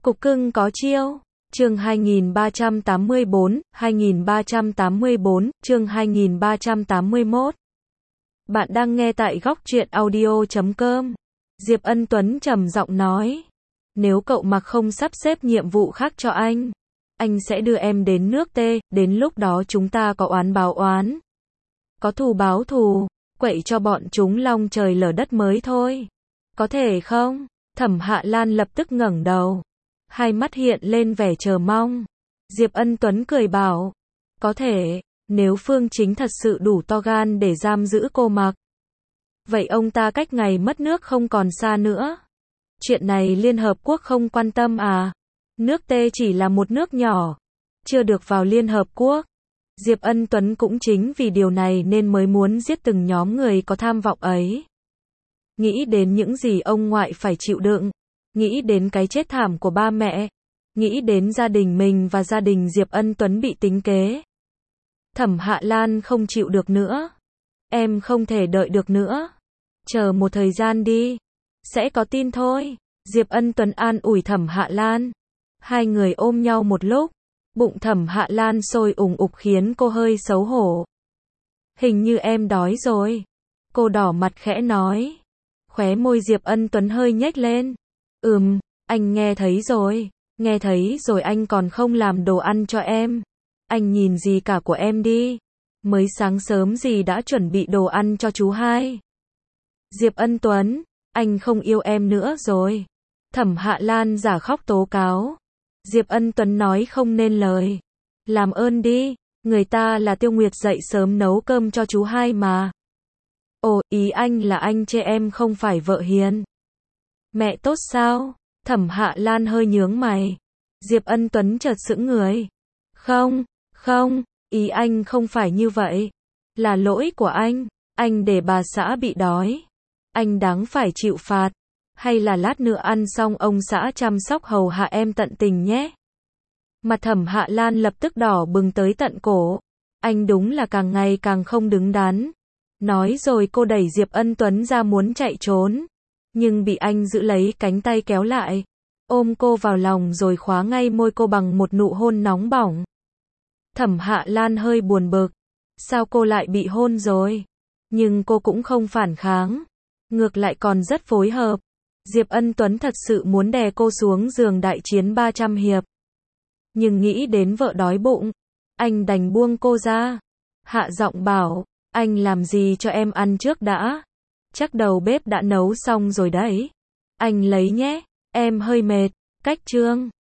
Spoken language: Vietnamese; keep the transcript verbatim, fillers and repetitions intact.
Cục cưng có chiêu. Chương hai nghìn ba trăm tám mươi bốn, hai nghìn ba trăm tám mươi bốn, chương hai nghìn ba trăm tám mươi mốt. Bạn đang nghe tại góc truyện audio chấm com. Diệp Ân Tuấn trầm giọng nói. Nếu cậu mà không sắp xếp nhiệm vụ khác cho anh, anh sẽ đưa em đến nước T, đến lúc đó chúng ta có oán báo oán. Có thù báo thù, quậy cho bọn chúng long trời lở đất mới thôi. Có thể không? Thẩm Hạ Lan lập tức ngẩng đầu. Hai mắt hiện lên vẻ chờ mong. Diệp Ân Tuấn cười bảo. Có thể, nếu Phương Chính thật sự đủ to gan để giam giữ cô mặc. Vậy ông ta cách ngày mất nước không còn xa nữa. Chuyện này Liên Hợp Quốc không quan tâm à? Nước T chỉ là một nước nhỏ, chưa được vào Liên Hợp Quốc. Diệp Ân Tuấn cũng chính vì điều này nên mới muốn giết từng nhóm người có tham vọng ấy. Nghĩ đến những gì ông ngoại phải chịu đựng, nghĩ đến cái chết thảm của ba mẹ, nghĩ đến gia đình mình và gia đình Diệp Ân Tuấn bị tính kế. Thẩm Hạ Lan không chịu được nữa. Em không thể đợi được nữa. Chờ một thời gian đi. Sẽ có tin thôi. Diệp Ân Tuấn an ủi Thẩm Hạ Lan. Hai người ôm nhau một lúc. Bụng Thẩm Hạ Lan sôi ủng ục khiến cô hơi xấu hổ. Hình như em đói rồi. Cô đỏ mặt khẽ nói. Khóe môi Diệp Ân Tuấn hơi nhếch lên. Ừm, anh nghe thấy rồi. Nghe thấy rồi anh còn không làm đồ ăn cho em. Anh nhìn gì cả của em đi. Mới sáng sớm gì đã chuẩn bị đồ ăn cho chú hai. Diệp Ân Tuấn, anh không yêu em nữa rồi. Thẩm Hạ Lan giả khóc tố cáo. Diệp Ân Tuấn nói không nên lời. Làm ơn đi, người ta là Tiêu Nguyệt dậy sớm nấu cơm cho chú hai mà. Ồ, ý anh là anh chê em không phải vợ hiền. Mẹ tốt sao? Thẩm Hạ Lan hơi nhướng mày. Diệp Ân Tuấn chợt sững người. Không, không, ý anh không phải như vậy. Là lỗi của anh, anh để bà xã bị đói. Anh đáng phải chịu phạt. Hay là lát nữa ăn xong ông xã chăm sóc hầu hạ em tận tình nhé. Mặt Thẩm Hạ Lan lập tức đỏ bừng tới tận cổ. Anh đúng là càng ngày càng không đứng đắn. Nói rồi cô đẩy Diệp Ân Tuấn ra muốn chạy trốn. Nhưng bị anh giữ lấy cánh tay kéo lại. Ôm cô vào lòng rồi khóa ngay môi cô bằng một nụ hôn nóng bỏng. Thẩm Hạ Lan hơi buồn bực. Sao cô lại bị hôn rồi? Nhưng cô cũng không phản kháng. Ngược lại còn rất phối hợp. Diệp Ân Tuấn thật sự muốn đè cô xuống giường đại chiến ba trăm hiệp. Nhưng nghĩ đến vợ đói bụng, anh đành buông cô ra. Hạ giọng bảo, anh làm gì cho em ăn trước đã. Chắc đầu bếp đã nấu xong rồi đấy. Anh lấy nhé, em hơi mệt. Cách chương